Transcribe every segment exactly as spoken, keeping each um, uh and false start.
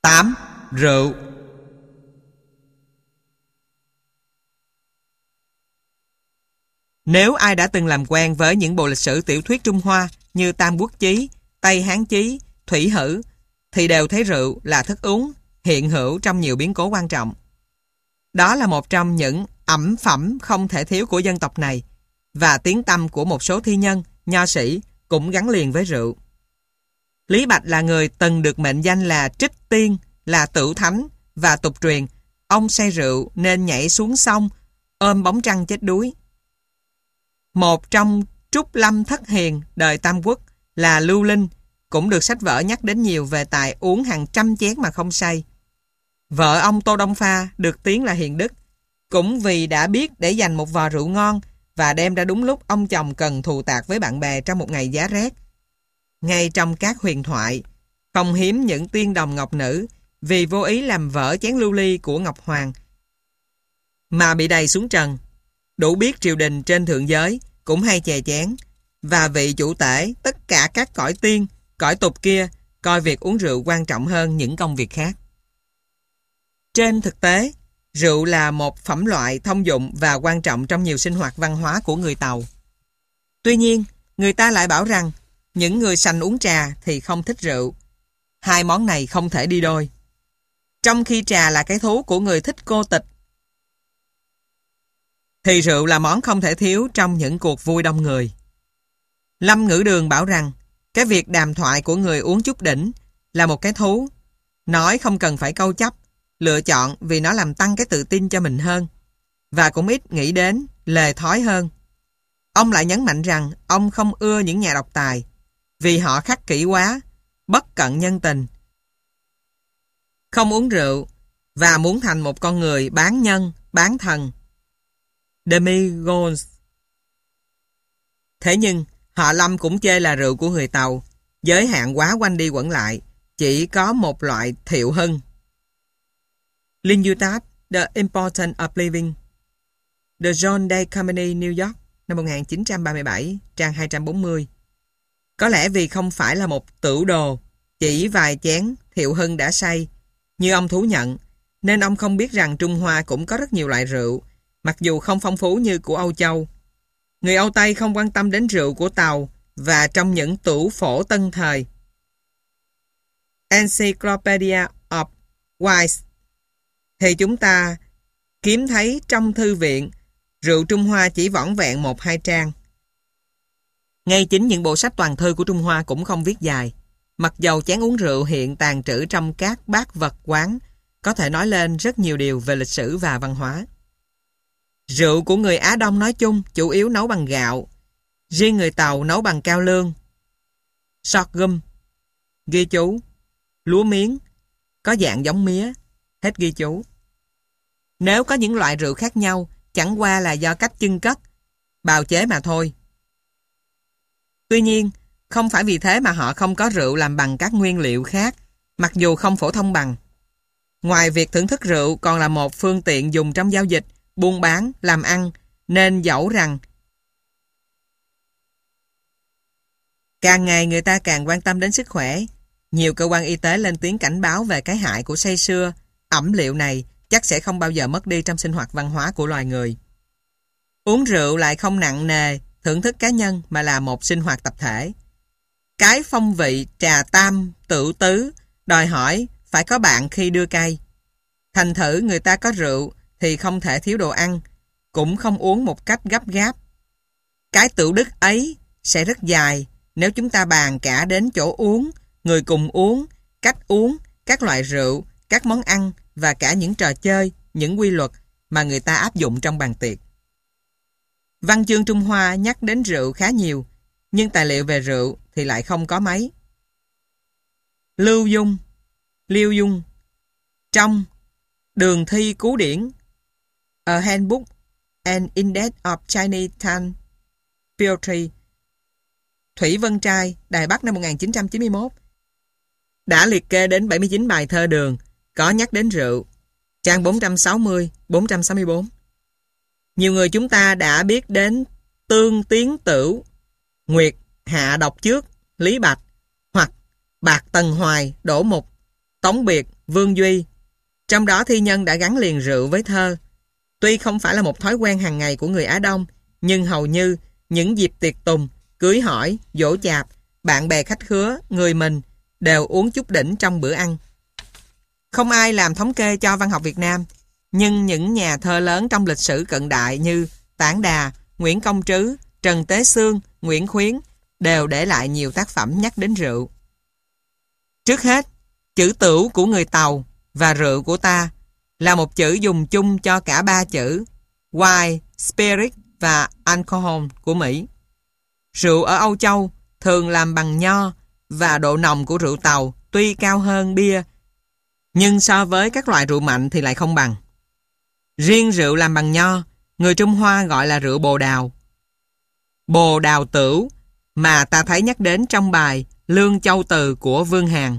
tám. Rượu. Nếu ai đã từng làm quen với những bộ lịch sử tiểu thuyết Trung Hoa như Tam Quốc Chí, Tây Hán Chí, Thủy Hử, thì đều thấy rượu là thức uống hiện hữu trong nhiều biến cố quan trọng. Đó là một trong những ẩm phẩm không thể thiếu của dân tộc này, và tiếng tăm của một số thi nhân, nho sĩ cũng gắn liền với rượu. Lý Bạch là người từng được mệnh danh là Trích Tiên, là Tửu Thánh, và tục truyền ông say rượu nên nhảy xuống sông ôm bóng trăng chết đuối. Một trong Trúc Lâm Thất Hiền đời Tam Quốc là Lưu Linh cũng được sách vở nhắc đến nhiều về tài uống hàng trăm chén mà không say. Vợ ông Tô Đông Pha được tiếng là hiền đức, cũng vì đã biết để dành một vò rượu ngon và đem ra đúng lúc ông chồng cần thù tạc với bạn bè trong một ngày giá rét. Ngay trong các huyền thoại, không hiếm những tiên đồng ngọc nữ vì vô ý làm vỡ chén lưu ly của Ngọc Hoàng mà bị đầy xuống trần. Đủ biết triều đình trên thượng giới cũng hay chè chén, và vị chủ tể tất cả các cõi tiên, cõi tục kia coi việc uống rượu quan trọng hơn những công việc khác. Trên thực tế, rượu là một phẩm loại thông dụng và quan trọng trong nhiều sinh hoạt văn hóa của người Tàu. Tuy nhiên, người ta lại bảo rằng những người sành uống trà thì không thích rượu. Hai món này không thể đi đôi. Trong khi trà là cái thú của người thích cô tịch, thì rượu là món không thể thiếu trong những cuộc vui đông người. Lâm Ngữ Đường bảo rằng cái việc đàm thoại của người uống chút đỉnh là một cái thú. Nói không cần phải câu chấp, lựa chọn vì nó làm tăng cái tự tin cho mình hơn, và cũng ít nghĩ đến lề thói hơn. Ông lại nhấn mạnh rằng ông không ưa những nhà độc tài vì họ khắc kỷ quá, bất cận nhân tình, không uống rượu và muốn thành một con người bán nhân, bán thần, demigods. Thế nhưng họ Lâm cũng chê là rượu của người Tàu giới hạn quá quanh đi quẩn lại, chỉ có một loại thiệu hưng. Linh Utah, The Importance of Living, The John Day Company, New York, năm một nghìn chín trăm ba mươi bảy, trang hai trăm bốn mươi. Có lẽ vì không phải là một tửu đồ, chỉ vài chén thiệu hưng đã say, như ông thú nhận, nên ông không biết rằng Trung Hoa cũng có rất nhiều loại rượu, mặc dù không phong phú như của Âu Châu. Người Âu Tây không quan tâm đến rượu của Tàu, và trong những tủ phổ tân thời Encyclopedia of Wines thì chúng ta kiếm thấy trong thư viện rượu Trung Hoa chỉ vỏn vẹn một hai trang. Ngay chính những bộ sách toàn thư của Trung Hoa cũng không viết dài, mặc dầu chén uống rượu hiện tàn trữ trong các bát vật quán có thể nói lên rất nhiều điều về lịch sử và văn hóa. Rượu của người Á Đông nói chung chủ yếu nấu bằng gạo, riêng người Tàu nấu bằng cao lương, sorghum, ghi chú, lúa miếng, có dạng giống mía, hết ghi chú. Nếu có những loại rượu khác nhau, chẳng qua là do cách chưng cất, bào chế mà thôi. Tuy nhiên, không phải vì thế mà họ không có rượu làm bằng các nguyên liệu khác, mặc dù không phổ thông bằng. Ngoài việc thưởng thức rượu còn là một phương tiện dùng trong giao dịch, buôn bán, làm ăn, nên dẫu rằng càng ngày người ta càng quan tâm đến sức khỏe, nhiều cơ quan y tế lên tiếng cảnh báo về cái hại của say sưa, ẩm liệu này chắc sẽ không bao giờ mất đi trong sinh hoạt văn hóa của loài người. Uống rượu lại không nặng nề, thưởng thức cá nhân mà là một sinh hoạt tập thể. Cái phong vị trà tam, tửu tứ đòi hỏi phải có bạn khi đưa cay. Thành thử người ta có rượu thì không thể thiếu đồ ăn, cũng không uống một cách gấp gáp. Cái tửu đức ấy sẽ rất dài nếu chúng ta bàn cả đến chỗ uống, người cùng uống, cách uống, các loại rượu, các món ăn và cả những trò chơi, những quy luật mà người ta áp dụng trong bàn tiệc. Văn chương Trung Hoa nhắc đến rượu khá nhiều, nhưng tài liệu về rượu thì lại không có mấy. Lưu Dung, Liêu Dung, trong Đường thi Cú điển, A Handbook and Index of Chinese Tongue Poetry, Thủy Vân Trai, Đài Bắc năm một nghìn chín trăm chín mươi mốt, đã liệt kê đến bảy mươi chín bài thơ đường có nhắc đến rượu, trang bốn trăm sáu mươi đến bốn trăm sáu mươi tư. Nhiều người chúng ta đã biết đến Tương Tiến Tửu, Nguyệt Hạ Độc Trước, Lý Bạch, hoặc Bạc Tần Hoài, Đỗ Mục, Tống Biệt, Vương Duy. Trong đó thi nhân đã gắn liền rượu với thơ. Tuy không phải là một thói quen hàng ngày của người Á Đông, nhưng hầu như những dịp tiệc tùng, cưới hỏi, giỗ chạp, bạn bè khách khứa, người mình đều uống chút đỉnh trong bữa ăn. Không ai làm thống kê cho văn học Việt Nam, nhưng những nhà thơ lớn trong lịch sử cận đại như Tản Đà, Nguyễn Công Trứ, Trần Tế Xương, Nguyễn Khuyến đều để lại nhiều tác phẩm nhắc đến rượu. Trước hết, chữ tửu của người Tàu và rượu của ta là một chữ dùng chung cho cả ba chữ wine, spirit và alcohol của Mỹ. Rượu ở Âu Châu thường làm bằng nho và độ nồng của rượu Tàu tuy cao hơn bia, nhưng so với các loại rượu mạnh thì lại không bằng. Riêng rượu làm bằng nho, người Trung Hoa gọi là rượu bồ đào. Bồ đào tửu mà ta thấy nhắc đến trong bài Lương Châu Từ của Vương Hàn.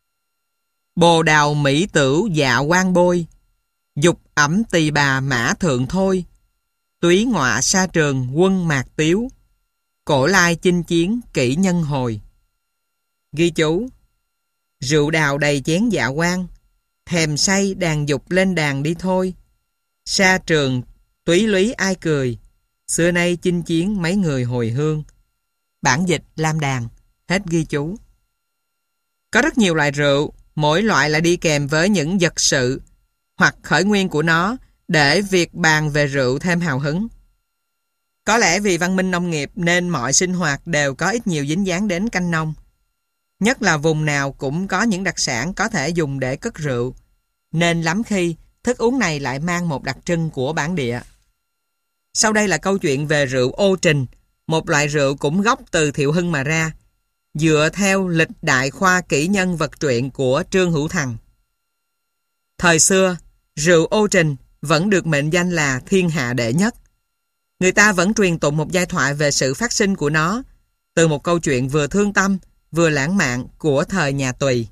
Bồ đào Mỹ tửu dạ quan bôi, dục ẩm tỳ bà mã thượng thôi, túy ngọa sa trường quân mạc tiếu, cổ lai chinh chiến kỷ nhân hồi. Ghi chú: rượu đào đầy chén dạ quan, thèm say đàn dục lên đàn đi thôi, sa trường túy lúy ai cười, xưa nay chinh chiến mấy người hồi hương. Bản dịch Lam Đàn. Hết ghi chú. Có rất nhiều loại rượu, mỗi loại lại đi kèm với những vật sự hoặc khởi nguyên của nó để việc bàn về rượu thêm hào hứng. Có lẽ vì văn minh nông nghiệp nên mọi sinh hoạt đều có ít nhiều dính dáng đến canh nông. Nhất là vùng nào cũng có những đặc sản có thể dùng để cất rượu, nên lắm khi thức uống này lại mang một đặc trưng của bản địa. Sau đây là câu chuyện về rượu ô trình, một loại rượu cũng gốc từ Thiệu Hưng mà ra, dựa theo lịch đại khoa kỷ nhân vật truyện của Trương Hữu Thằng. Thời xưa, rượu ô trình vẫn được mệnh danh là thiên hạ đệ nhất. Người ta vẫn truyền tụng một giai thoại về sự phát sinh của nó, từ một câu chuyện vừa thương tâm, vừa lãng mạn của thời nhà Tùy.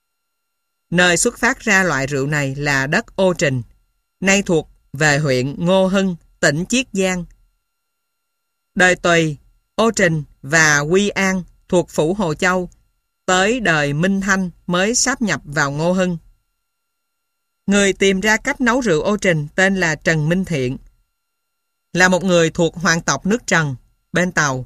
Nơi xuất phát ra loại rượu này là đất Ô Trình, nay thuộc về huyện Ngô Hưng, tỉnh Chiết Giang. Đời Tùy, Ô Trình và Quy An thuộc phủ Hồ Châu, tới đời Minh Thanh mới sáp nhập vào Ngô Hưng. Người tìm ra cách nấu rượu Ô Trình tên là Trần Minh Thiện, là một người thuộc hoàng tộc nước Trần, bên Tàu.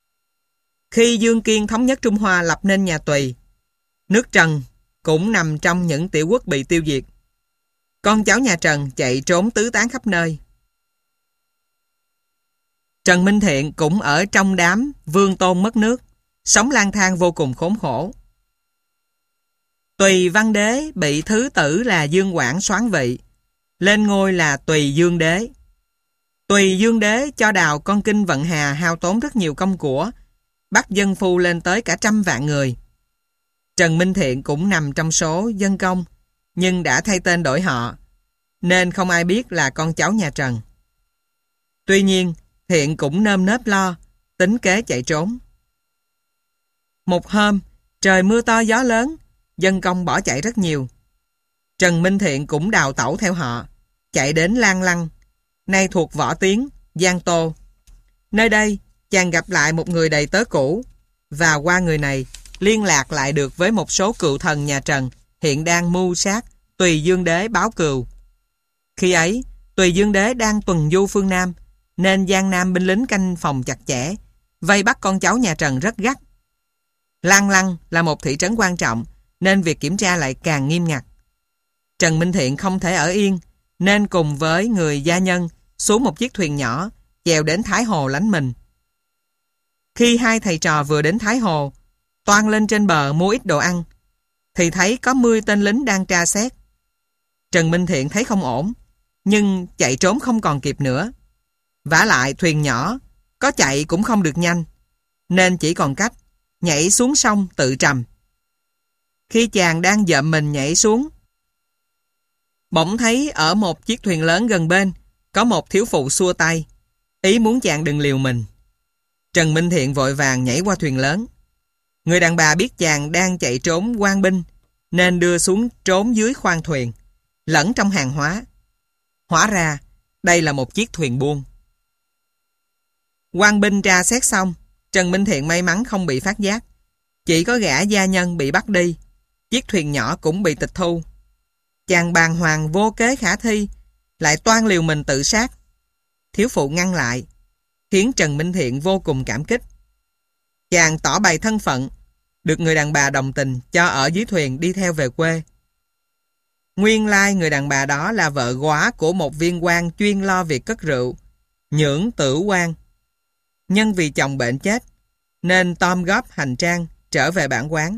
Khi Dương Kiên thống nhất Trung Hoa lập nên nhà Tùy, nước Trần cũng nằm trong những tiểu quốc bị tiêu diệt. Con cháu nhà Trần chạy trốn tứ tán khắp nơi. Trần Minh Thiện cũng ở trong đám vương tôn mất nước, sống lang thang vô cùng khốn khổ. Tùy Văn Đế bị thứ tử là Dương Quảng soán vị, lên ngôi là Tùy Dương Đế. Tùy Dương Đế cho đào con kinh Vận Hà hao tốn rất nhiều công của, bắt dân phu lên tới cả trăm vạn người. Trần Minh Thiện cũng nằm trong số dân công, nhưng đã thay tên đổi họ, nên không ai biết là con cháu nhà Trần. Tuy nhiên, Thiện cũng nơm nớp lo, tính kế chạy trốn. Một hôm, trời mưa to gió lớn, dân công bỏ chạy rất nhiều. Trần Minh Thiện cũng đào tẩu theo họ, chạy đến Lan Lăng, nay thuộc Võ Tiến, Giang Tô. Nơi đây, chàng gặp lại một người đầy tớ cũ, và qua người này liên lạc lại được với một số cựu thần nhà Trần hiện đang mưu sát Tùy Dương Đế báo cừu. Khi ấy, Tùy Dương Đế đang tuần du phương Nam, nên Giang Nam binh lính canh phòng chặt chẽ, vây bắt con cháu nhà Trần rất gắt. Lan Lăng là một thị trấn quan trọng, nên việc kiểm tra lại càng nghiêm ngặt. Trần Minh Thiện không thể ở yên, nên cùng với người gia nhân xuống một chiếc thuyền nhỏ, chèo đến Thái Hồ lánh mình. Khi hai thầy trò vừa đến Thái Hồ, toan lên trên bờ mua ít đồ ăn, thì thấy có mười tên lính đang tra xét. Trần Minh Thiện thấy không ổn, nhưng chạy trốn không còn kịp nữa. Vả lại thuyền nhỏ, có chạy cũng không được nhanh, nên chỉ còn cách nhảy xuống sông tự trầm. Khi chàng đang dợm mình nhảy xuống, bỗng thấy ở một chiếc thuyền lớn gần bên có một thiếu phụ xua tay, ý muốn chàng đừng liều mình. Trần Minh Thiện vội vàng nhảy qua thuyền lớn. Người đàn bà biết chàng đang chạy trốn quan binh, nên đưa xuống trốn dưới khoang thuyền, lẫn trong hàng hóa. Hóa ra, đây là một chiếc thuyền buôn. Quan binh tra xét xong, Trần Minh Thiện may mắn không bị phát giác. Chỉ có gã gia nhân bị bắt đi, chiếc thuyền nhỏ cũng bị tịch thu. Chàng bàng hoàng vô kế khả thi, lại toan liều mình tự sát. Thiếu phụ ngăn lại, khiến Trần Minh Thiện vô cùng cảm kích. Chàng tỏ bày thân phận, được người đàn bà đồng tình cho ở dưới thuyền đi theo về quê. Nguyên lai người đàn bà đó là vợ góa của một viên quan chuyên lo việc cất rượu, Nhưỡng Tử Quan. Nhân vì chồng bệnh chết, nên Tom góp hành trang trở về bản quán.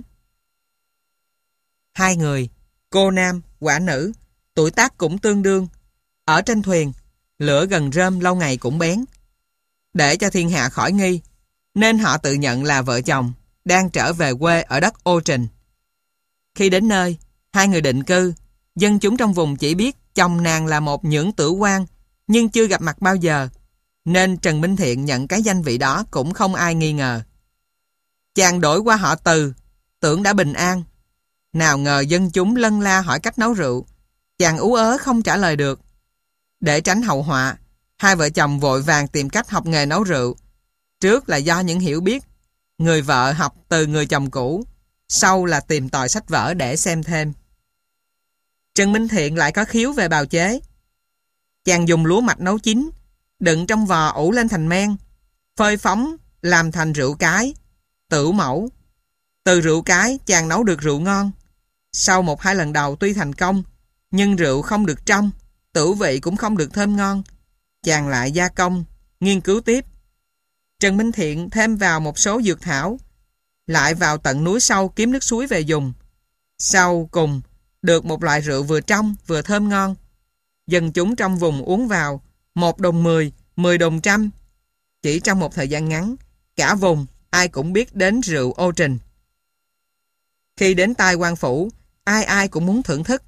Hai người, cô nam, quả nữ, tuổi tác cũng tương đương. Ở trên thuyền, lửa gần rơm lâu ngày cũng bén. Để cho thiên hạ khỏi nghi, nên họ tự nhận là vợ chồng đang trở về quê ở đất Ô Trình. Khi đến nơi, hai người định cư, dân chúng trong vùng chỉ biết chồng nàng là một nhưỡng tử quan, nhưng chưa gặp mặt bao giờ, nên Trần Minh Thiện nhận cái danh vị đó cũng không ai nghi ngờ. Chàng đổi qua họ Từ, tưởng đã bình an. Nào ngờ dân chúng lân la hỏi cách nấu rượu, chàng ú ớ không trả lời được. Để tránh hậu họa, hai vợ chồng vội vàng tìm cách học nghề nấu rượu. Trước là do những hiểu biết, người vợ học từ người chồng cũ, sau là tìm tòi sách vở để xem thêm. Trần Minh Thiện lại có khiếu về bào chế. Chàng dùng lúa mạch nấu chín, đựng trong vò ủ lên thành men, phơi phóng làm thành rượu cái, tửu mẫu. Từ rượu cái chàng nấu được rượu ngon. Sau một hai lần đầu tuy thành công, nhưng rượu không được trong, tửu vị cũng không được thơm ngon. Chàng lại gia công, nghiên cứu tiếp. Trần Minh Thiện thêm vào một số dược thảo, lại vào tận núi sâu kiếm nước suối về dùng. Sau cùng, được một loại rượu vừa trong vừa thơm ngon. Dân chúng trong vùng uống vào một đồng mười, mười đồng trăm. Chỉ trong một thời gian ngắn, cả vùng ai cũng biết đến rượu Ô Trình. Khi đến tai quan phủ, ai ai cũng muốn thưởng thức.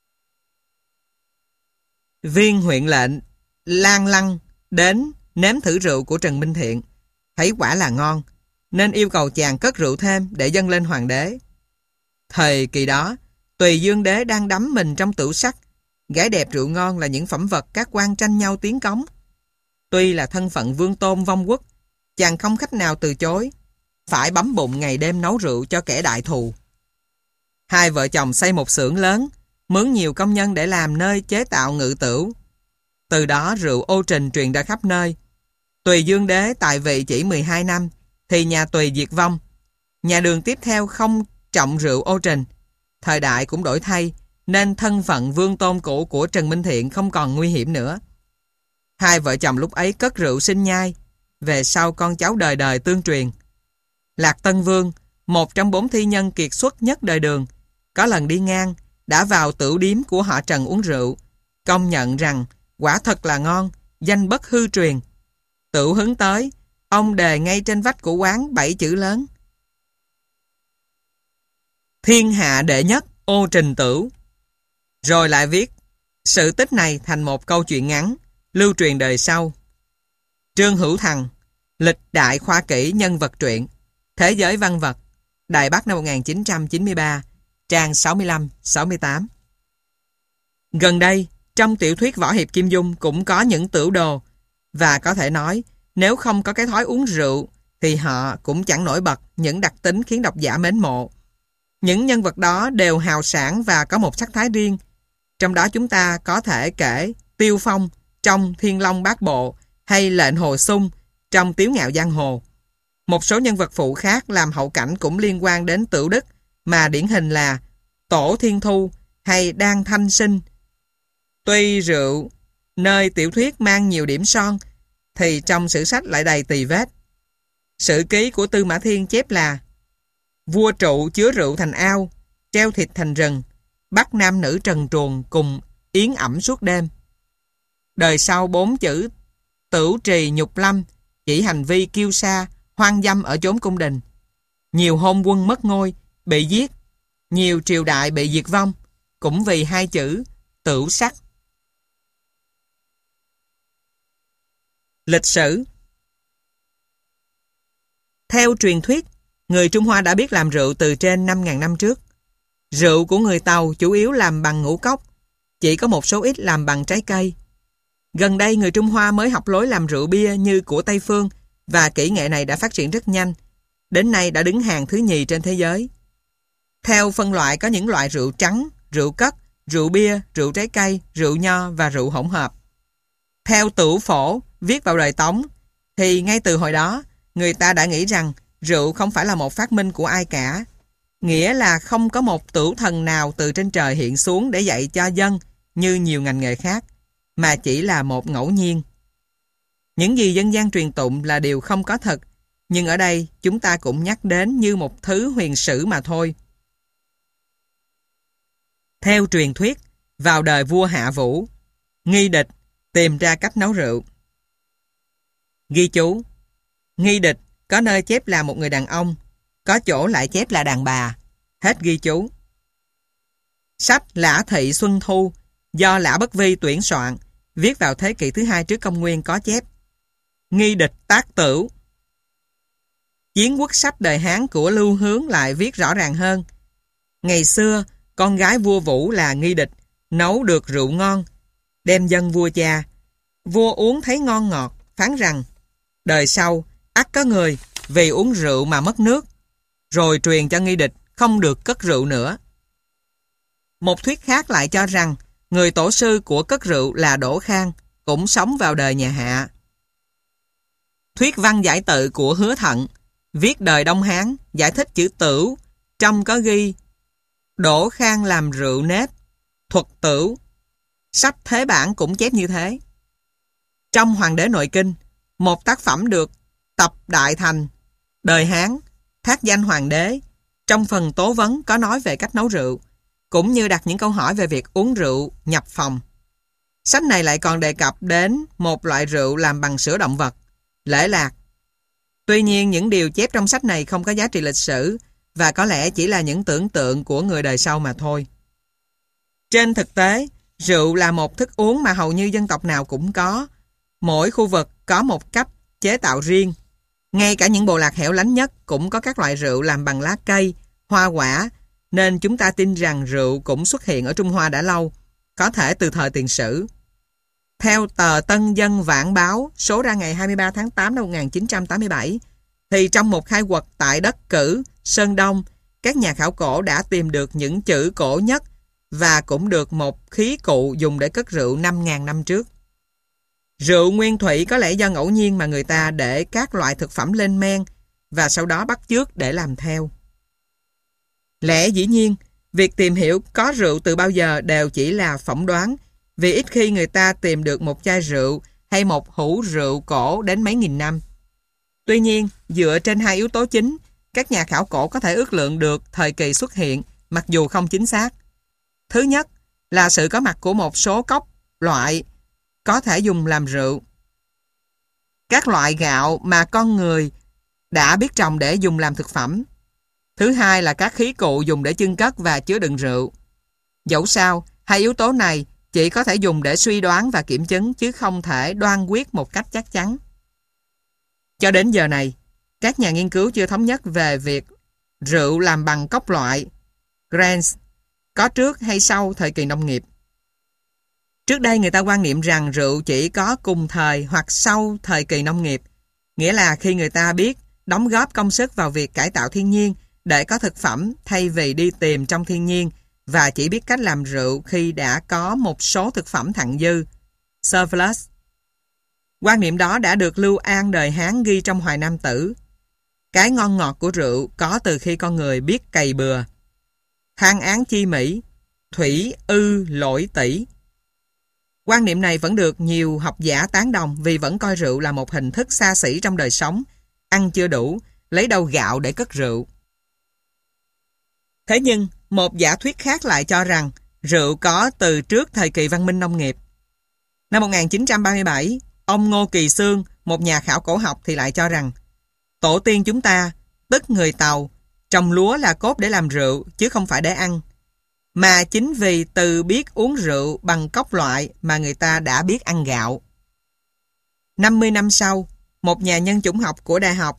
Viên huyện lệnh Lan Lăng đến nếm thử rượu của Trần Minh Thiện, thấy quả là ngon, nên yêu cầu chàng cất rượu thêm để dâng lên hoàng đế. Thời kỳ đó, Tùy Dương đế đang đắm mình trong tửu sắc, gái đẹp rượu ngon là những phẩm vật các quan tranh nhau tiến cống. Tuy là thân phận vương tôn vong quốc, chàng không cách nào từ chối, phải bấm bụng ngày đêm nấu rượu cho kẻ đại thù. Hai vợ chồng xây một xưởng lớn, mướn nhiều công nhân để làm nơi chế tạo ngự tửu. Từ đó rượu Ô Trình truyền ra khắp nơi. Tùy Dương đế tại vị chỉ mười hai năm, thì nhà Tùy diệt vong. Nhà Đường tiếp theo không trọng rượu Ô Trình. Thời đại cũng đổi thay, nên thân phận vương tôn cũ của Trần Minh Thiện không còn nguy hiểm nữa. Hai vợ chồng lúc ấy cất rượu sinh nhai, về sau con cháu đời đời tương truyền. Lạc Tân Vương, một trong bốn thi nhân kiệt xuất nhất đời Đường, có lần đi ngang, đã vào tửu điếm của họ Trần uống rượu, công nhận rằng quả thật là ngon, danh bất hư truyền. Tửu hứng tới, ông đề ngay trên vách của quán bảy chữ lớn: Thiên hạ đệ nhất Ô Trình Tửu. Rồi lại viết sự tích này thành một câu chuyện ngắn, lưu truyền đời sau. Trương Hữu Thằng, Lịch đại khoa kỹ nhân vật truyện, Thế giới văn vật, Đài Bắc năm một nghìn chín trăm chín mươi ba, trang sáu mươi lăm sáu mươi tám. Gần đây, trong tiểu thuyết võ hiệp Kim Dung cũng có những tửu đồ, và có thể nói, nếu không có cái thói uống rượu, thì họ cũng chẳng nổi bật những đặc tính khiến độc giả mến mộ. Những nhân vật đó đều hào sảng và có một sắc thái riêng. Trong đó chúng ta có thể kể Tiêu Phong trong Thiên Long Bát Bộ, hay Lệnh Hồ Sung trong Tiếu Ngạo Giang Hồ. Một số nhân vật phụ khác làm hậu cảnh cũng liên quan đến tửu đức, mà điển hình là Tổ Thiên Thu hay Đan Thanh Sinh. Tuy rượu nơi tiểu thuyết mang nhiều điểm son, thì trong sử sách lại đầy tì vết. Sử ký của Tư Mã Thiên chép là: Vua trụ chứa rượu thành ao, treo thịt thành rừng, bắt nam nữ trần truồng cùng yến ẩm suốt đêm. Đời sau bốn chữ Tửu Trì Nhục Lâm chỉ hành vi kiêu sa, hoang dâm ở chốn cung đình. Nhiều hôn quân mất ngôi, bị giết, nhiều triều đại bị diệt vong, cũng vì hai chữ tửu sắc. Lịch sử. Theo truyền thuyết, người Trung Hoa đã biết làm rượu từ trên năm nghìn năm trước. Rượu của người Tàu chủ yếu làm bằng ngũ cốc, chỉ có một số ít làm bằng trái cây. Gần đây người Trung Hoa mới học lối làm rượu bia như của Tây Phương, và kỹ nghệ này đã phát triển rất nhanh, đến nay đã đứng hàng thứ nhì trên thế giới. Theo phân loại có những loại rượu trắng, rượu cất, rượu bia, rượu trái cây, rượu nho và rượu hỗn hợp. Theo Tửu Phổ viết vào đời Tống, thì ngay từ hồi đó, người ta đã nghĩ rằng rượu không phải là một phát minh của ai cả. Nghĩa là không có một tửu thần nào từ trên trời hiện xuống để dạy cho dân như nhiều ngành nghề khác, mà chỉ là một ngẫu nhiên. Những gì dân gian truyền tụng là điều không có thật, nhưng ở đây chúng ta cũng nhắc đến như một thứ huyền sử mà thôi. Theo truyền thuyết, vào đời vua Hạ Vũ, Nghi Địch tìm ra cách nấu rượu. Ghi chú: Nghi Địch có nơi chép là một người đàn ông, có chỗ lại chép là đàn bà. Hết ghi chú. Sách Lã Thị Xuân Thu do Lã Bất Vi tuyển soạn, viết vào thế kỷ thứ hai trước công nguyên có chép: Nghi Địch tác tửu. Chiến quốc sách đời Hán của Lưu Hướng lại viết rõ ràng hơn: Ngày xưa, con gái vua Vũ là Nghi Địch nấu được rượu ngon, đem dâng vua cha. Vua uống thấy ngon ngọt, phán rằng đời sau ắt có người vì uống rượu mà mất nước, rồi truyền cho Nghi Địch không được cất rượu nữa. Một thuyết khác lại cho rằng người tổ sư của cất rượu là Đỗ Khang, cũng sống vào đời nhà Hạ. Thuyết văn giải tự của Hứa Thận, viết đời Đông Hán, giải thích chữ tửu, trong có ghi Đỗ Khang làm rượu nếp, thuật tửu. Sách Thế Bản cũng chép như thế. Trong Hoàng đế Nội Kinh, một tác phẩm được tập đại thành, đời Hán, thác danh Hoàng đế, trong phần tố vấn có nói về cách nấu rượu, cũng như đặt những câu hỏi về việc uống rượu nhập phòng. Sách này lại còn đề cập đến một loại rượu làm bằng sữa động vật, lễ lạc. Tuy nhiên, những điều chép trong sách này không có giá trị lịch sử và có lẽ chỉ là những tưởng tượng của người đời sau mà thôi. Trên thực tế, rượu là một thức uống mà hầu như dân tộc nào cũng có. Mỗi khu vực có một cách chế tạo riêng. Ngay cả những bộ lạc hẻo lánh nhất cũng có các loại rượu làm bằng lá cây, hoa quả, nên chúng ta tin rằng rượu cũng xuất hiện ở Trung Hoa đã lâu, có thể từ thời tiền sử. Theo tờ Tân Dân Vãn Báo, số ra ngày hai mươi ba tháng tám năm một nghìn chín trăm tám mươi bảy, thì trong một khai quật tại đất Cử, Sơn Đông, các nhà khảo cổ đã tìm được những chữ cổ nhất và cũng được một khí cụ dùng để cất rượu năm nghìn năm trước. Rượu nguyên thủy có lẽ do ngẫu nhiên mà người ta để các loại thực phẩm lên men và sau đó bắt chước để làm theo. Lẽ dĩ nhiên, việc tìm hiểu có rượu từ bao giờ đều chỉ là phỏng đoán, vì ít khi người ta tìm được một chai rượu hay một hũ rượu cổ đến mấy nghìn năm. Tuy nhiên, dựa trên hai yếu tố chính, các nhà khảo cổ có thể ước lượng được thời kỳ xuất hiện, mặc dù không chính xác. Thứ nhất là sự có mặt của một số cốc loại có thể dùng làm rượu. Các loại gạo mà con người đã biết trồng để dùng làm thực phẩm. Thứ hai là các khí cụ dùng để chưng cất và chứa đựng rượu. Dẫu sao, hai yếu tố này chỉ có thể dùng để suy đoán và kiểm chứng chứ không thể đoan quyết một cách chắc chắn. Cho đến giờ này, các nhà nghiên cứu chưa thống nhất về việc rượu làm bằng cốc loại Grants có trước hay sau thời kỳ nông nghiệp. Trước đây người ta quan niệm rằng rượu chỉ có cùng thời hoặc sau thời kỳ nông nghiệp, nghĩa là khi người ta biết đóng góp công sức vào việc cải tạo thiên nhiên để có thực phẩm thay vì đi tìm trong thiên nhiên và chỉ biết cách làm rượu khi đã có một số thực phẩm thặng dư, surplus. Quan niệm đó đã được Lưu An đời Hán ghi trong Hoài Nam Tử. Cái ngon ngọt của rượu có từ khi con người biết cày bừa. Thang án chi mỹ, thủy ư lỗi tỷ. Quan niệm này vẫn được nhiều học giả tán đồng vì vẫn coi rượu là một hình thức xa xỉ trong đời sống, ăn chưa đủ, lấy đâu gạo để cất rượu. Thế nhưng, một giả thuyết khác lại cho rằng rượu có từ trước thời kỳ văn minh nông nghiệp. Năm một nghìn chín trăm ba mươi bảy, ông Ngô Kỳ Xương, một nhà khảo cổ học thì lại cho rằng tổ tiên chúng ta, tức người Tàu, trồng lúa là cốt để làm rượu chứ không phải để ăn. Mà chính vì từ biết uống rượu bằng cốc loại mà người ta đã biết ăn gạo. năm mươi năm sau, một nhà nhân chủng học của Đại học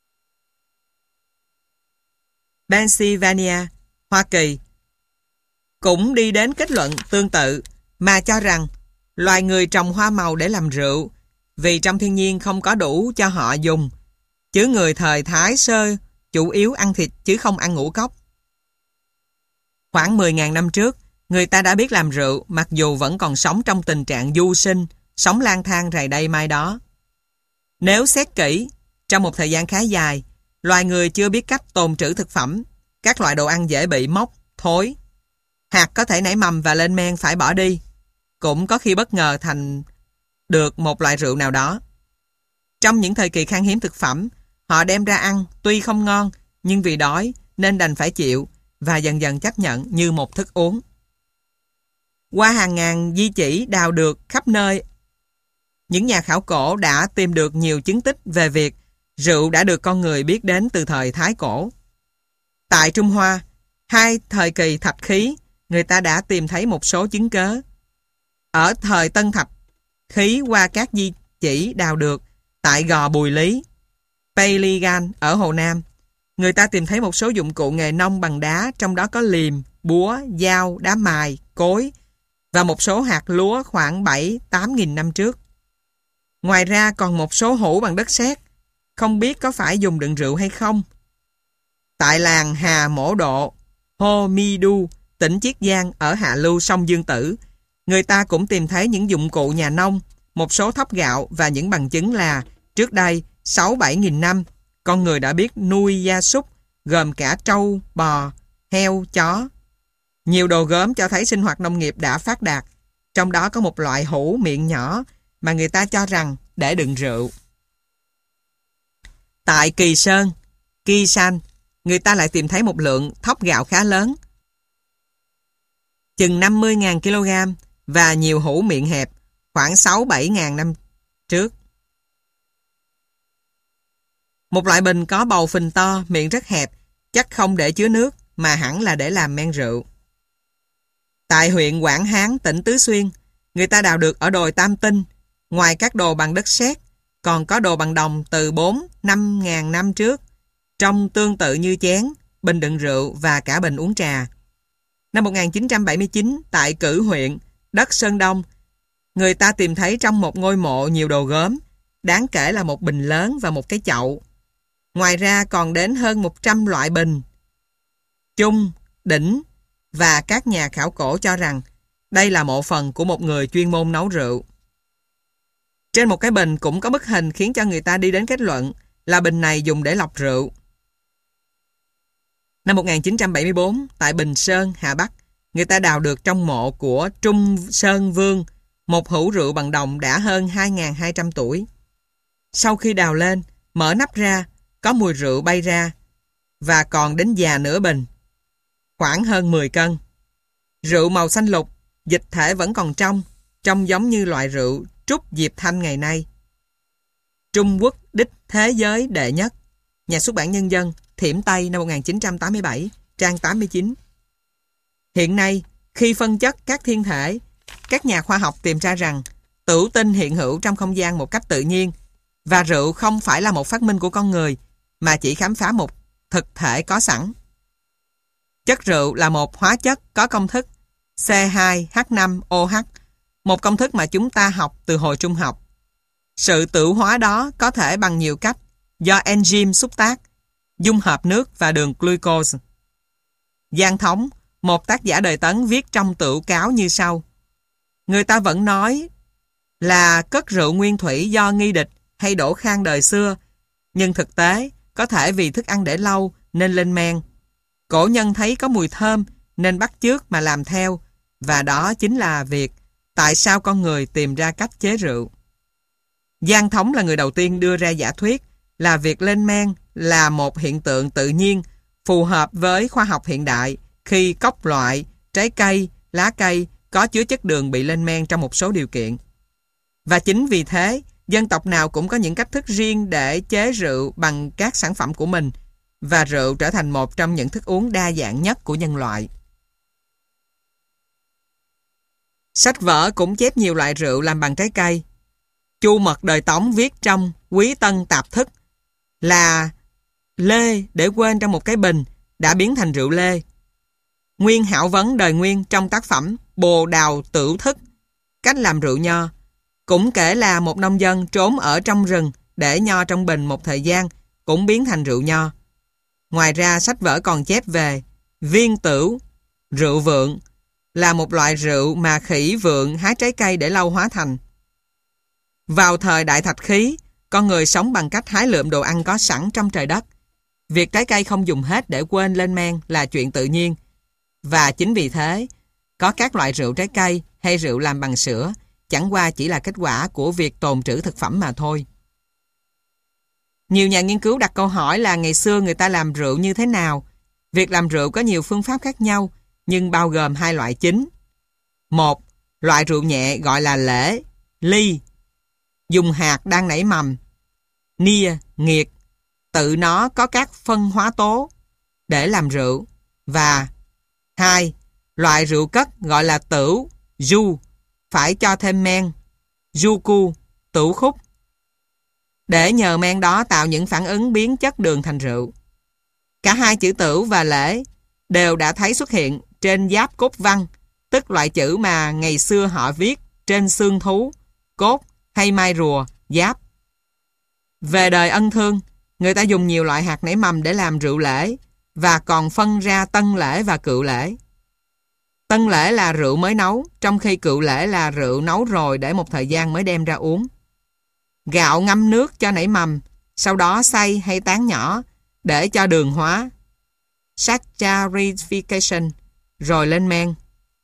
Pennsylvania, Hoa Kỳ, cũng đi đến kết luận tương tự mà cho rằng loài người trồng hoa màu để làm rượu vì trong thiên nhiên không có đủ cho họ dùng, chứ người thời Thái Sơ chủ yếu ăn thịt chứ không ăn ngũ cốc. Khoảng mười nghìn năm trước, Người ta đã biết làm rượu mặc dù vẫn còn sống trong tình trạng du sinh, sống lang thang rày đây mai đó. Nếu xét kỹ, trong một thời gian khá dài, loài người chưa biết cách tồn trữ thực phẩm, các loại đồ ăn dễ bị mốc, thối. Hạt có thể nảy mầm và lên men phải bỏ đi, cũng có khi bất ngờ thành được một loại rượu nào đó. Trong những thời kỳ khan hiếm thực phẩm, họ đem ra ăn tuy không ngon, nhưng vì đói nên đành phải chịu và dần dần chấp nhận như một thức uống. Qua hàng ngàn di chỉ đào được khắp nơi, những nhà khảo cổ đã tìm được nhiều chứng tích về việc rượu đã được con người biết đến từ thời Thái Cổ. Tại Trung Hoa, hai thời kỳ thạch khí, người ta đã tìm thấy một số chứng cớ. Ở thời Tân Thạch khí qua các di chỉ đào được tại Gò Bùi Lý, Peligan ở Hồ Nam, người ta tìm thấy một số dụng cụ nghề nông bằng đá, trong đó có liềm, búa, dao, đá mài, cối và một số hạt lúa khoảng bảy tám nghìn năm trước. Ngoài ra còn một số hũ bằng đất sét, không biết có phải dùng đựng rượu hay không. Tại làng Hà Mổ Độ, Hô Mi Du, tỉnh Chiết Giang ở hạ lưu sông Dương Tử, người ta cũng tìm thấy những dụng cụ nhà nông, một số thóc gạo và những bằng chứng là trước đây sáu bảy nghìn năm, con người đã biết nuôi gia súc gồm cả trâu, bò, heo, chó. Nhiều đồ gốm cho thấy sinh hoạt nông nghiệp đã phát đạt, trong đó có một loại hũ miệng nhỏ mà người ta cho rằng để đựng rượu. Tại Kỳ Sơn, Kỳ San, người ta lại tìm thấy một lượng thóc gạo khá lớn, chừng năm mươi nghìn ki lô gam và nhiều hũ miệng hẹp, khoảng sáu bảy nghìn năm trước. Một loại bình có bầu phình to, miệng rất hẹp, chắc không để chứa nước mà hẳn là để làm men rượu. Tại huyện Quảng Hán, tỉnh Tứ Xuyên, người ta đào được ở đồi Tam Tinh, ngoài các đồ bằng đất sét, còn có đồ bằng đồng từ bốn năm ngàn năm trước, trông tương tự như chén, bình đựng rượu và cả bình uống trà. Năm một nghìn chín trăm bảy mươi chín, tại Cử huyện, đất Sơn Đông, người ta tìm thấy trong một ngôi mộ nhiều đồ gốm, đáng kể là một bình lớn và một cái chậu. Ngoài ra còn đến hơn một trăm loại bình, chung, đỉnh, và các nhà khảo cổ cho rằng đây là mộ phần của một người chuyên môn nấu rượu. Trên một cái bình cũng có bức hình khiến cho người ta đi đến kết luận là bình này dùng để lọc rượu. Năm một nghìn chín trăm bảy mươi bốn, tại Bình Sơn, Hà Bắc, người ta đào được trong mộ của Trung Sơn Vương một hũ rượu bằng đồng đã hơn hai nghìn hai trăm tuổi. Sau khi đào lên, mở nắp ra, có mùi rượu bay ra và còn đến già nửa bình, khoảng hơn mười cân. Rượu màu xanh lục, dịch thể vẫn còn trong, trông giống như loại rượu Trúc Diệp Thanh ngày nay. Trung Quốc đích thế giới đệ nhất. Nhà xuất bản Nhân dân, Thiểm Tây năm một nghìn chín trăm tám mươi bảy, trang tám mươi chín. Hiện nay, khi phân chất các thiên thể, các nhà khoa học tìm ra rằng tửu tinh hiện hữu trong không gian một cách tự nhiên và rượu không phải là một phát minh của con người mà chỉ khám phá một thực thể có sẵn. Chất rượu là một hóa chất có công thức C hai H năm O H, một công thức mà chúng ta học từ hồi trung học. Sự tự hóa đó có thể bằng nhiều cách do enzyme xúc tác, dung hợp nước và đường glucose. Giang Thống, một tác giả đời Tấn, viết trong tựu cáo như sau: người ta vẫn nói là cất rượu nguyên thủy do nghi địch hay đổ khang đời xưa, nhưng thực tế có thể vì thức ăn để lâu nên lên men. Cổ nhân thấy có mùi thơm nên bắt chước mà làm theo, và đó chính là việc tại sao con người tìm ra cách chế rượu. Giang Thống là người đầu tiên đưa ra giả thuyết là việc lên men là một hiện tượng tự nhiên phù hợp với khoa học hiện đại khi cốc loại, trái cây, lá cây có chứa chất đường bị lên men trong một số điều kiện. Và chính vì thế, dân tộc nào cũng có những cách thức riêng để chế rượu bằng các sản phẩm của mình, và rượu trở thành một trong những thức uống đa dạng nhất của nhân loại. Sách vở cũng chép nhiều loại rượu làm bằng trái cây. Chu Mật đời Tống viết trong Quý Tân Tạp Thức là lê để quên trong một cái bình đã biến thành rượu lê. Nguyên Hảo Vấn đời Nguyên trong tác phẩm Bồ Đào Tửu Thức, cách làm rượu nho, cũng kể là một nông dân trốn ở trong rừng để nho trong bình một thời gian cũng biến thành rượu nho. Ngoài ra, sách vở còn chép về viên tửu, rượu vượng, là một loại rượu mà khỉ vượn hái trái cây để lâu hóa thành. Vào thời đại thạch khí, con người sống bằng cách hái lượm đồ ăn có sẵn trong trời đất. Việc trái cây không dùng hết để quên lên men là chuyện tự nhiên. Và chính vì thế, có các loại rượu trái cây hay rượu làm bằng sữa chẳng qua chỉ là kết quả của việc tồn trữ thực phẩm mà thôi. Nhiều nhà nghiên cứu đặt câu hỏi là ngày xưa người ta làm rượu như thế nào. Việc làm rượu có nhiều phương pháp khác nhau, nhưng bao gồm hai loại chính. Một, loại rượu nhẹ gọi là lễ, ly, dùng hạt đang nảy mầm, nia, nghiệt, tự nó có các phân hóa tố để làm rượu. Và hai, loại rượu cất gọi là tửu, du, phải cho thêm men, du cu, tửu khúc, để nhờ men đó tạo những phản ứng biến chất đường thành rượu. Cả hai chữ tửu và lễ đều đã thấy xuất hiện trên giáp cốt văn, tức loại chữ mà ngày xưa họ viết trên xương thú, cốt hay mai rùa, giáp. Về đời ân thương, người ta dùng nhiều loại hạt nảy mầm để làm rượu lễ và còn phân ra tân lễ và cựu lễ. Tân lễ là rượu mới nấu, trong khi cựu lễ là rượu nấu rồi để một thời gian mới đem ra uống. Gạo ngâm nước cho nảy mầm, sau đó xay hay tán nhỏ để cho đường hóa, saccharification, rồi lên men.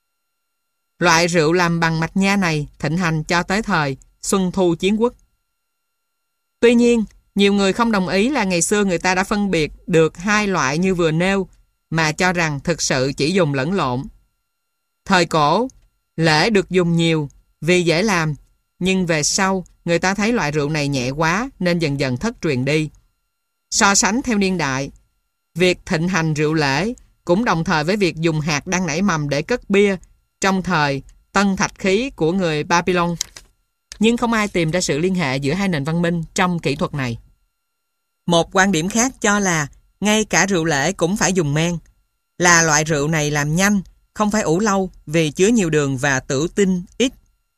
Loại rượu làm bằng mạch nha này thịnh hành cho tới thời Xuân Thu Chiến Quốc. Tuy nhiên, nhiều người không đồng ý là ngày xưa người ta đã phân biệt được hai loại như vừa nêu, mà cho rằng thực sự chỉ dùng lẫn lộn. Thời cổ, lễ được dùng nhiều vì dễ làm, nhưng về sau người ta thấy loại rượu này nhẹ quá nên dần dần thất truyền đi. So sánh theo niên đại, việc thịnh hành rượu lễ cũng đồng thời với việc dùng hạt đang nảy mầm để cất bia trong thời tân thạch khí của người Babylon. Nhưng không ai tìm ra sự liên hệ giữa hai nền văn minh trong kỹ thuật này. Một quan điểm khác cho là ngay cả rượu lễ cũng phải dùng men, là loại rượu này làm nhanh, không phải ủ lâu vì chứa nhiều đường và tửu tinh ít.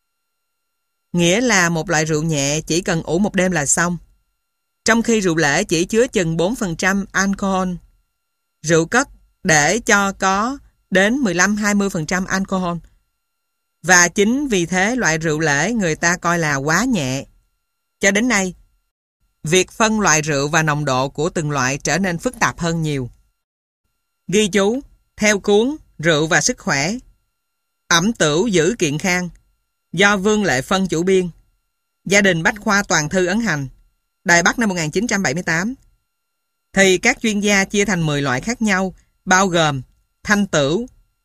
Nghĩa là một loại rượu nhẹ chỉ cần ủ một đêm là xong. Trong khi rượu lễ chỉ chứa chừng bốn phần trăm alcohol. Rượu cất để cho có đến mười lăm đến hai mươi phần trăm alcohol. Và chính vì thế loại rượu lễ người ta coi là quá nhẹ. Cho đến nay, việc phân loại rượu và nồng độ của từng loại trở nên phức tạp hơn nhiều. Ghi chú, theo cuốn Rượu và Sức Khỏe, Ẩm Tửu Giữ Kiện Khang, do Vương Lệ Phân chủ biên, Gia đình Bách Khoa Toàn Thư ấn hành, Đài Bắc năm một nghìn chín trăm bảy mươi tám, thì các chuyên gia chia thành mười loại khác nhau, bao gồm thanh tửu,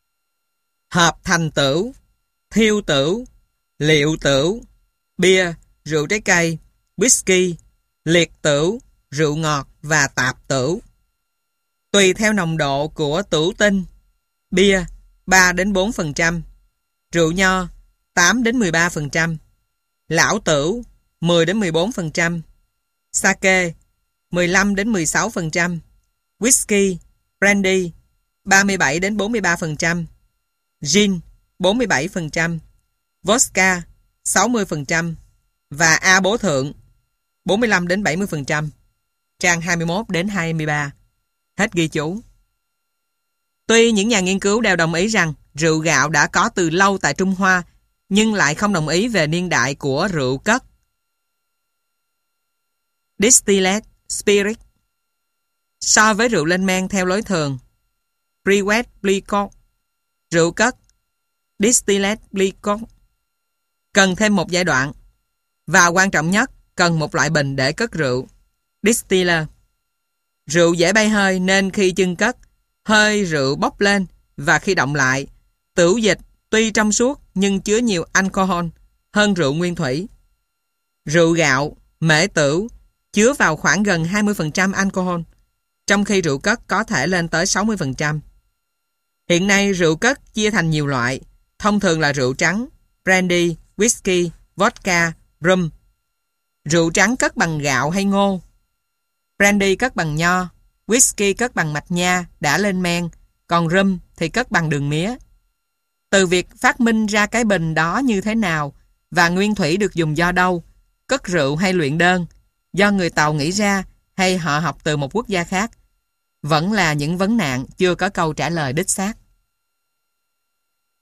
hợp thành tửu, thiêu tửu, liệu tửu, bia, rượu trái cây, whisky, liệt tửu, rượu ngọt và tạp tửu. Tùy theo nồng độ của tửu tinh, bia ba đến bốn phần trăm, rượu nho tám đến mười ba phần trăm, lão tửu mười đến mười bốn phần trăm, sake mười lăm đến mười sáu phần trăm, whisky, brandy ba mươi bảy đến bốn mươi ba phần trăm, gin bốn mươi bảy phần trăm, vodka sáu mươi phần trăm và A bố thượng bốn mươi lăm đến bảy mươi phần trăm. Trang hai mươi mốt đến hai mươi ba. Hết ghi chú. Tuy những nhà nghiên cứu đều đồng ý rằng rượu gạo đã có từ lâu tại Trung Hoa, nhưng lại không đồng ý về niên đại của rượu cất. Distilled spirit. So với rượu lên men theo lối thường, Brewed Blicot, rượu cất, Distilled Blicot, cần thêm một giai đoạn, và quan trọng nhất, cần một loại bình để cất rượu, distiller. Rượu dễ bay hơi nên khi chưng cất, hơi rượu bốc lên và khi động lại, tửu dịch tuy trong suốt nhưng chứa nhiều alcohol hơn rượu nguyên thủy. Rượu gạo, mễ tửu chứa vào khoảng gần hai mươi phần trăm alcohol, trong khi rượu cất có thể lên tới sáu mươi phần trăm. Hiện nay rượu cất chia thành nhiều loại, thông thường là rượu trắng, brandy, whisky, vodka, rum. Rượu trắng cất bằng gạo hay ngô, brandy cất bằng nho, whisky cất bằng mạch nha đã lên men, còn rum thì cất bằng đường mía. Từ việc phát minh ra cái bình đó như thế nào và nguyên thủy được dùng do đâu, cất rượu hay luyện đơn, do người Tàu nghĩ ra hay họ học từ một quốc gia khác, vẫn là những vấn nạn chưa có câu trả lời đích xác.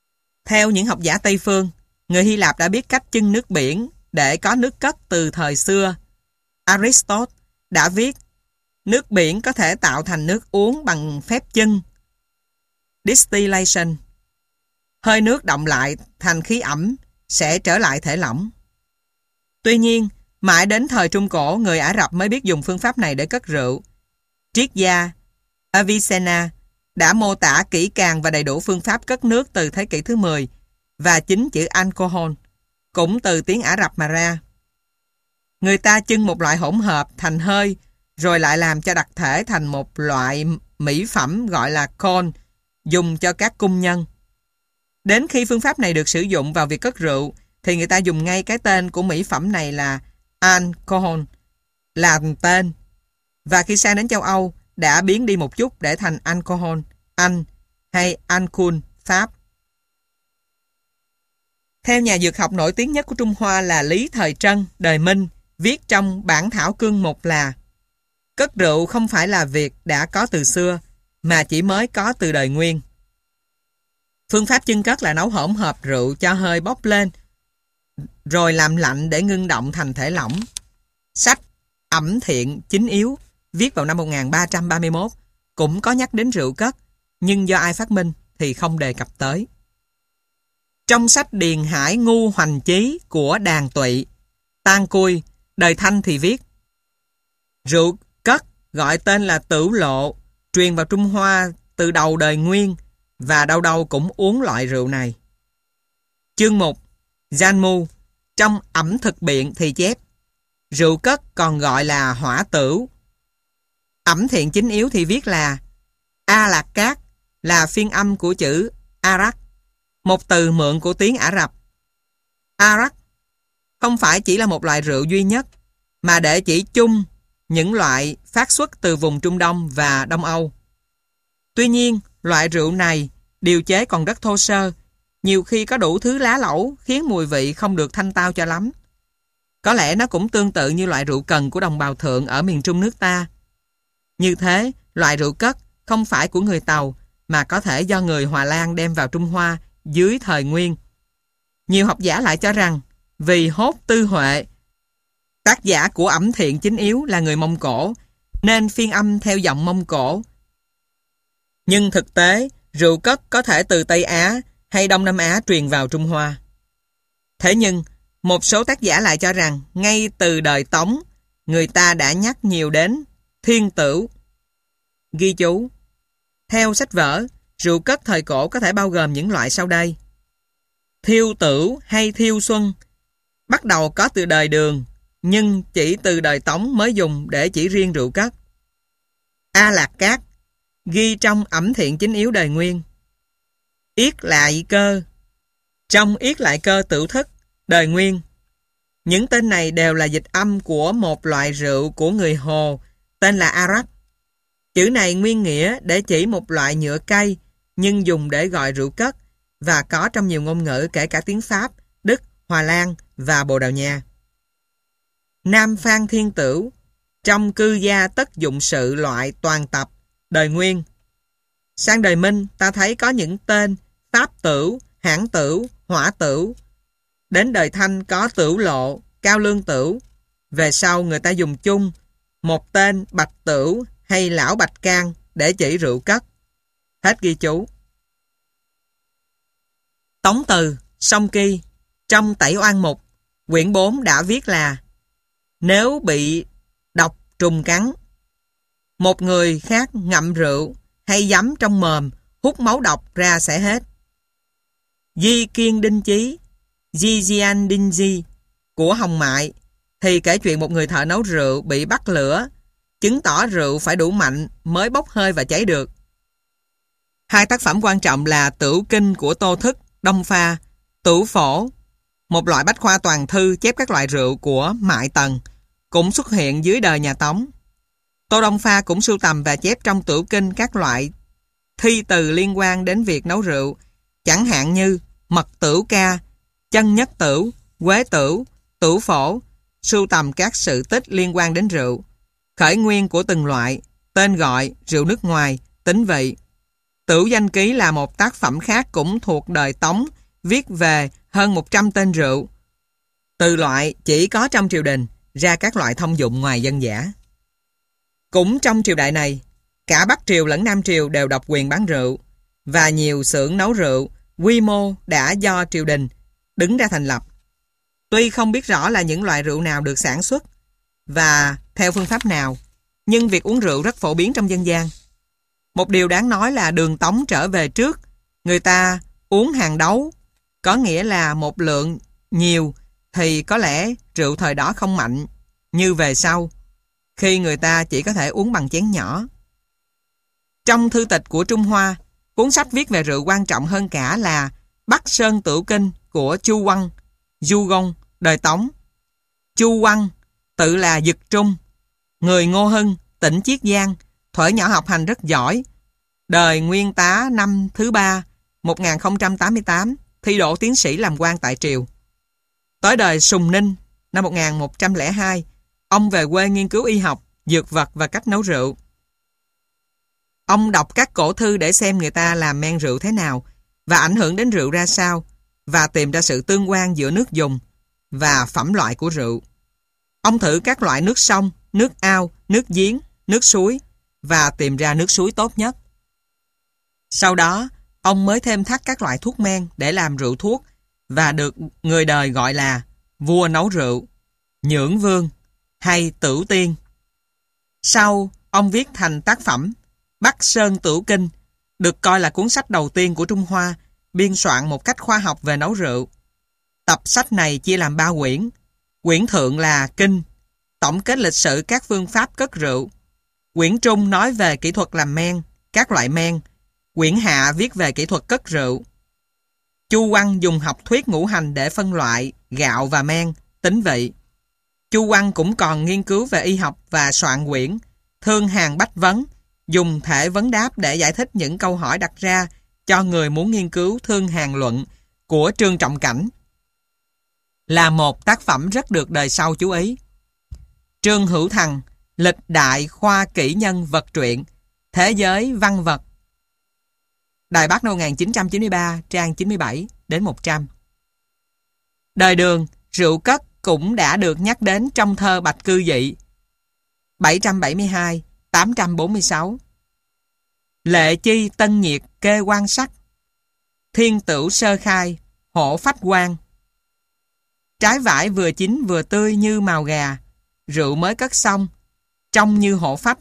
Theo những học giả Tây phương, người Hy Lạp đã biết cách chưng nước biển để có nước cất từ thời xưa. Aristotle đã viết nước biển có thể tạo thành nước uống bằng phép chưng, distillation. Hơi nước động lại thành khí ẩm sẽ trở lại thể lỏng. Tuy nhiên, mãi đến thời Trung Cổ, người Ả Rập mới biết dùng phương pháp này để cất rượu. Triết gia Avicenna đã mô tả kỹ càng và đầy đủ phương pháp cất nước từ thế kỷ thứ mười, và chính chữ alcohol cũng từ tiếng Ả Rập mà ra. Người ta chưng một loại hỗn hợp thành hơi, rồi lại làm cho đặc thể thành một loại mỹ phẩm gọi là cone, dùng cho các cung nhân. Đến khi phương pháp này được sử dụng vào việc cất rượu, thì người ta dùng ngay cái tên của mỹ phẩm này là alcohol làm tên. Và khi sang đến châu Âu, đã biến đi một chút để thành alcohol, Anh hay alcohol, Pháp. Theo nhà dược học nổi tiếng nhất của Trung Hoa là Lý Thời Trân, đời Minh, viết trong bản thảo cương mục là cất rượu không phải là việc đã có từ xưa, mà chỉ mới có từ đời Nguyên. Phương pháp chưng cất là nấu hỗn hợp rượu cho hơi bốc lên, rồi làm lạnh để ngưng động thành thể lỏng. Sách Ẩm Thiện Chính Yếu, viết vào năm một nghìn ba trăm ba mươi mốt, cũng có nhắc đến rượu cất, nhưng do ai phát minh thì không đề cập tới. Trong sách Điền Hải Ngu Hoành Chí của Đàn Tụy, Tan Cui, đời Thanh thì viết rượu cất gọi tên là Tửu Lộ, truyền vào Trung Hoa từ đầu đời Nguyên, và đâu đâu cũng uống loại rượu này. Chương mục Gian Mu trong Ẩm Thực Biện thì chép rượu cất còn gọi là hỏa tửu. Ẩm Thiện Chính Yếu thì viết là A Lạc Cát là phiên âm của chữ Arak, một từ mượn của tiếng Ả Rập. Arak không phải chỉ là một loại rượu duy nhất, mà để chỉ chung những loại phát xuất từ vùng Trung Đông và Đông Âu. Tuy nhiên, loại rượu này điều chế còn rất thô sơ, nhiều khi có đủ thứ lá lẩu khiến mùi vị không được thanh tao cho lắm. Có lẽ nó cũng tương tự như loại rượu cần của đồng bào thượng ở miền Trung nước ta. Như thế, loại rượu cất không phải của người Tàu, mà có thể do người Hòa Lan đem vào Trung Hoa dưới thời Nguyên. Nhiều học giả lại cho rằng vì Hốt Tư Huệ, tác giả của Ẩm Thiện Chính Yếu, là người Mông Cổ, nên phiên âm theo giọng Mông Cổ. Nhưng thực tế, rượu cất có thể từ Tây Á hay Đông Nam Á truyền vào Trung Hoa. Thế nhưng, một số tác giả lại cho rằng ngay từ đời Tống, người ta đã nhắc nhiều đến thiên tửu. Ghi chú: theo sách vở, rượu cất thời cổ có thể bao gồm những loại sau đây. Thiêu tửu hay thiêu xuân bắt đầu có từ đời Đường, nhưng chỉ từ đời Tống mới dùng để chỉ riêng rượu cất. A Lạc Cát ghi trong Ẩm Thiện Chính Yếu đời Nguyên. Yết Lại Cơ trong Yết Lại Cơ Tửu Thức đời Nguyên. Những tên này đều là dịch âm của một loại rượu của người Hồ tên là Arak. Chữ này nguyên nghĩa để chỉ một loại nhựa cây, nhưng dùng để gọi rượu cất, và có trong nhiều ngôn ngữ kể cả tiếng Pháp, Đức, Hòa Lan và Bồ Đào Nha. Nam Phan Thiên Tửu trong Cư Gia Tất Dụng Sự loại toàn tập đời Nguyên. Sang đời Minh, ta thấy có những tên Pháp Tửu, Hãn Tửu, Hỏa Tửu. Đến đời Thanh có Tửu Lộ, Cao Lương Tửu. Về sau người ta dùng chung một tên Bạch Tửu hay Lão Bạch Can để chỉ rượu cất. Hết ghi chú. Tống Từ, Song Kỳ trong Tẩy Oan Mục, quyển bốn đã viết là nếu bị độc trùng cắn, một người khác ngậm rượu hay giấm trong mồm, hút máu độc ra sẽ hết. Di Kiên Đinh Chí, Di Jian Đinh Di của Hồng Mại thì kể chuyện một người thợ nấu rượu bị bắt lửa, chứng tỏ rượu phải đủ mạnh mới bốc hơi và cháy được. Hai tác phẩm quan trọng là Tửu Kinh của Tô Thức, Đông Pha, Tửu Phổ, một loại bách khoa toàn thư chép các loại rượu của Mại Tần, cũng xuất hiện dưới đời nhà Tống. Tô Đông Pha cũng sưu tầm và chép trong Tửu Kinh các loại thi từ liên quan đến việc nấu rượu, chẳng hạn như mật tửu ca, chân nhất tửu, quế tửu, tửu phổ, sưu tầm các sự tích liên quan đến rượu, khởi nguyên của từng loại, tên gọi, rượu nước ngoài, tính vị. Tửu Danh Ký là một tác phẩm khác cũng thuộc đời Tống, viết về hơn một trăm tên rượu, từ loại chỉ có trong triều đình ra các loại thông dụng ngoài dân dã. Cũng trong triều đại này, cả Bắc Triều lẫn Nam Triều đều độc quyền bán rượu, và nhiều xưởng nấu rượu quy mô đã do triều đình đứng ra thành lập. Tuy không biết rõ là những loại rượu nào được sản xuất và theo phương pháp nào, nhưng việc uống rượu rất phổ biến trong dân gian. Một điều đáng nói là đường Tống trở về trước, người ta uống hàng đấu, có nghĩa là một lượng nhiều thì có lẽ rượu thời đó không mạnh như về sau, khi người ta chỉ có thể uống bằng chén nhỏ. Trong thư tịch của Trung Hoa, cuốn sách viết về rượu quan trọng hơn cả là Bắc Sơn Tửu Kinh của Chu Quăng, Du Gông, đời Tống. Chu Quăng tự là Dực Trung, người Ngô Hưng, tỉnh Chiết Giang, thuở nhỏ học hành rất giỏi. Đời Nguyên Tá năm thứ ba, một nghìn không trăm tám mươi tám, thi đỗ tiến sĩ làm quan tại triều. Tới đời Sùng Ninh, năm một nghìn một trăm lẻ hai, ông về quê nghiên cứu y học, dược vật và cách nấu rượu. Ông đọc các cổ thư để xem người ta làm men rượu thế nào và ảnh hưởng đến rượu ra sao, và tìm ra sự tương quan giữa nước dùng và phẩm loại của rượu. Ông thử các loại nước sông, nước ao, nước giếng, nước suối và tìm ra nước suối tốt nhất. Sau đó, ông mới thêm thắt các loại thuốc men để làm rượu thuốc và được người đời gọi là vua nấu rượu, Nhưỡng Vương hay Tửu Tiên. Sau, ông viết thành tác phẩm Bắc Sơn Tửu Kinh, được coi là cuốn sách đầu tiên của Trung Hoa biên soạn một cách khoa học về nấu rượu. Tập sách này chia làm ba quyển. Quyển thượng là Kinh, tổng kết lịch sử các phương pháp cất rượu. Quyển trung nói về kỹ thuật làm men, các loại men. Quyển hạ viết về kỹ thuật cất rượu. Chu Quăng dùng học thuyết ngũ hành để phân loại gạo và men, tính vị. Chu Quăng cũng còn nghiên cứu về y học và soạn quyển Thương Hàn Bách Vấn, dùng thể vấn đáp để giải thích những câu hỏi đặt ra cho người muốn nghiên cứu Thương Hàn Luận của Trương Trọng Cảnh, là một tác phẩm rất được đời sau chú ý. Trương Hữu Thằng, Lịch đại khoa kỹ nhân vật truyện, Thế giới văn vật, Đài Bắc năm một nghìn chín trăm chín mươi ba, trang chín mươi bảy đến một trăm. Đời Đường, rượu cất cũng đã được nhắc đến trong thơ Bạch Cư Dị, bảy trăm bảy mươi hai đến tám trăm bốn mươi sáu. Lệ chi tân nhiệt kê quan sắc, thiên tửu sơ khai, hổ phách quan. Trái vải vừa chín vừa tươi như màu gà, rượu mới cất xong, trông như hổ phách.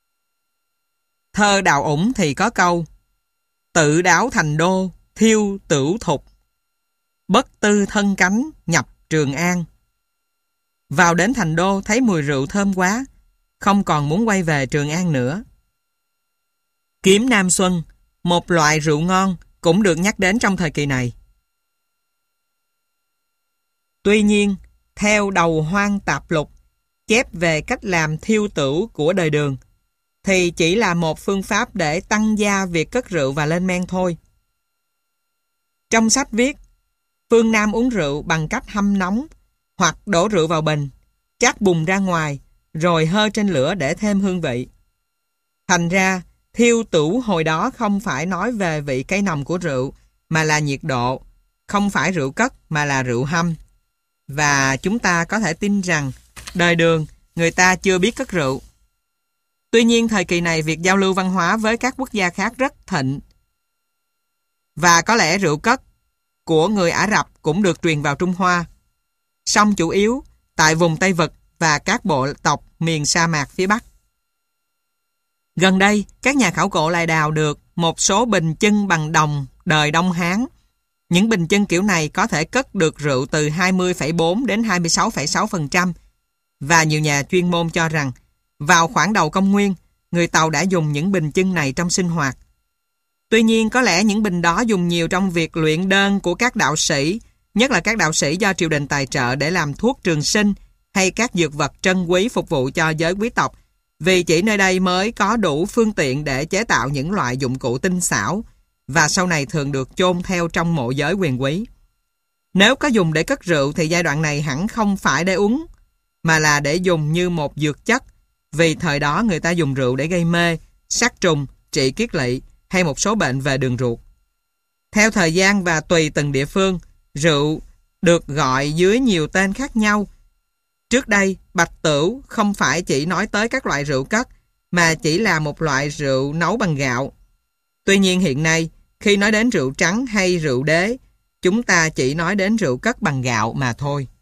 Thơ Đào Ủng thì có câu: tự đáo thành đô, thiêu tửu thục, bất tư thân cánh, nhập Trường An. Vào đến thành đô thấy mùi rượu thơm quá, không còn muốn quay về Trường An nữa. Kiếm Nam Xuân, một loại rượu ngon, cũng được nhắc đến trong thời kỳ này. Tuy nhiên, theo Đầu Hoang Tạp Lục, chép về cách làm thiêu tửu của đời Đường, thì chỉ là một phương pháp để tăng gia việc cất rượu và lên men thôi. Trong sách viết, phương Nam uống rượu bằng cách hâm nóng hoặc đổ rượu vào bình, chát bùn ra ngoài, rồi hơ trên lửa để thêm hương vị. Thành ra, thiêu tửu hồi đó không phải nói về vị cay nồng của rượu, mà là nhiệt độ, không phải rượu cất mà là rượu hâm. Và chúng ta có thể tin rằng đời Đường người ta chưa biết cất rượu. Tuy nhiên thời kỳ này việc giao lưu văn hóa với các quốc gia khác rất thịnh. Và có lẽ rượu cất của người Ả Rập cũng được truyền vào Trung Hoa. Song chủ yếu tại vùng Tây Vực và các bộ tộc miền sa mạc phía Bắc. Gần đây, các nhà khảo cổ lại đào được một số bình chân bằng đồng đời Đông Hán. Những bình chân kiểu này có thể cất được rượu từ hai mươi phẩy bốn đến hai mươi sáu phẩy sáu phần trăm, và nhiều nhà chuyên môn cho rằng vào khoảng đầu công nguyên, người Tàu đã dùng những bình chân này trong sinh hoạt. Tuy nhiên, có lẽ những bình đó dùng nhiều trong việc luyện đơn của các đạo sĩ, nhất là các đạo sĩ do triều đình tài trợ để làm thuốc trường sinh hay các dược vật trân quý phục vụ cho giới quý tộc, vì chỉ nơi đây mới có đủ phương tiện để chế tạo những loại dụng cụ tinh xảo, và sau này thường được chôn theo trong mộ giới quyền quý. Nếu có dùng để cất rượu thì giai đoạn này hẳn không phải để uống, mà là để dùng như một dược chất, vì thời đó người ta dùng rượu để gây mê, sát trùng, trị kiết lỵ hay một số bệnh về đường ruột. Theo thời gian và tùy từng địa phương, rượu được gọi dưới nhiều tên khác nhau. Trước đây, bạch tửu không phải chỉ nói tới các loại rượu cất, mà chỉ là một loại rượu nấu bằng gạo. Tuy nhiên hiện nay, khi nói đến rượu trắng hay rượu đế, chúng ta chỉ nói đến rượu cất bằng gạo mà thôi.